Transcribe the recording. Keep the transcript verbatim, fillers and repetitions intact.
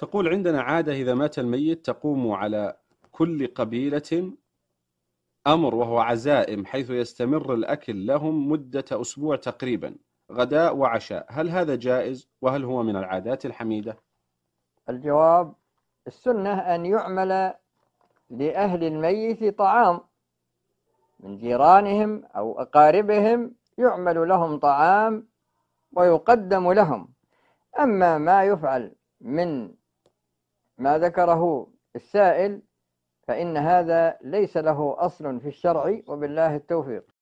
تقول عندنا عادة إذا مات الميت تقوم على كل قبيلة أمر وهو عزائم، حيث يستمر الأكل لهم مدة أسبوع تقريبا، غداء وعشاء. هل هذا جائز؟ وهل هو من العادات الحميدة؟ الجواب: السنة أن يعمل لأهل الميت طعام من جيرانهم أو أقاربهم، يعمل لهم طعام ويقدم لهم. أما ما يفعل من ما ذكره السائل فإن هذا ليس له أصل في الشرع، وبالله التوفيق.